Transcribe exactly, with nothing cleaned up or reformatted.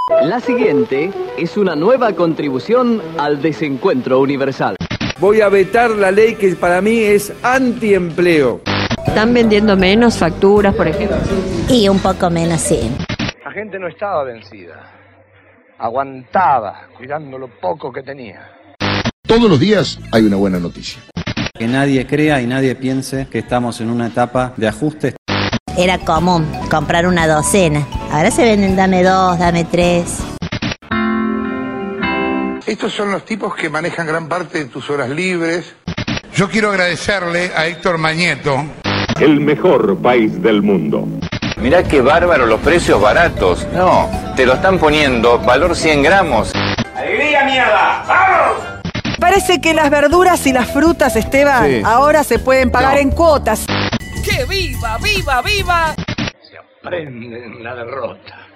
La siguiente es una nueva contribución al desencuentro universal. Voy a vetar la ley que para mí es antiempleo. ¿Están vendiendo menos facturas, por ejemplo? Y un poco menos, sí. La gente no estaba vencida. Aguantaba, cuidando lo poco que tenía. Todos los días hay una buena noticia. Que nadie crea y nadie piense que estamos en una etapa de ajuste. Era común comprar una docena. Ahora se venden dame dos, dame tres. Estos son los tipos que manejan gran parte de tus horas libres. Yo quiero agradecerle a Héctor Mañeto. El mejor país del mundo. Mirá qué bárbaro los precios baratos. No, te lo están poniendo valor cien gramos. ¡Alegría, mierda! ¡Vamos! Parece que las verduras y las frutas, Esteban, sí. ahora se pueden pagar no. en cuotas. ¡Que viva, viva, viva! Se aprende en la derrota.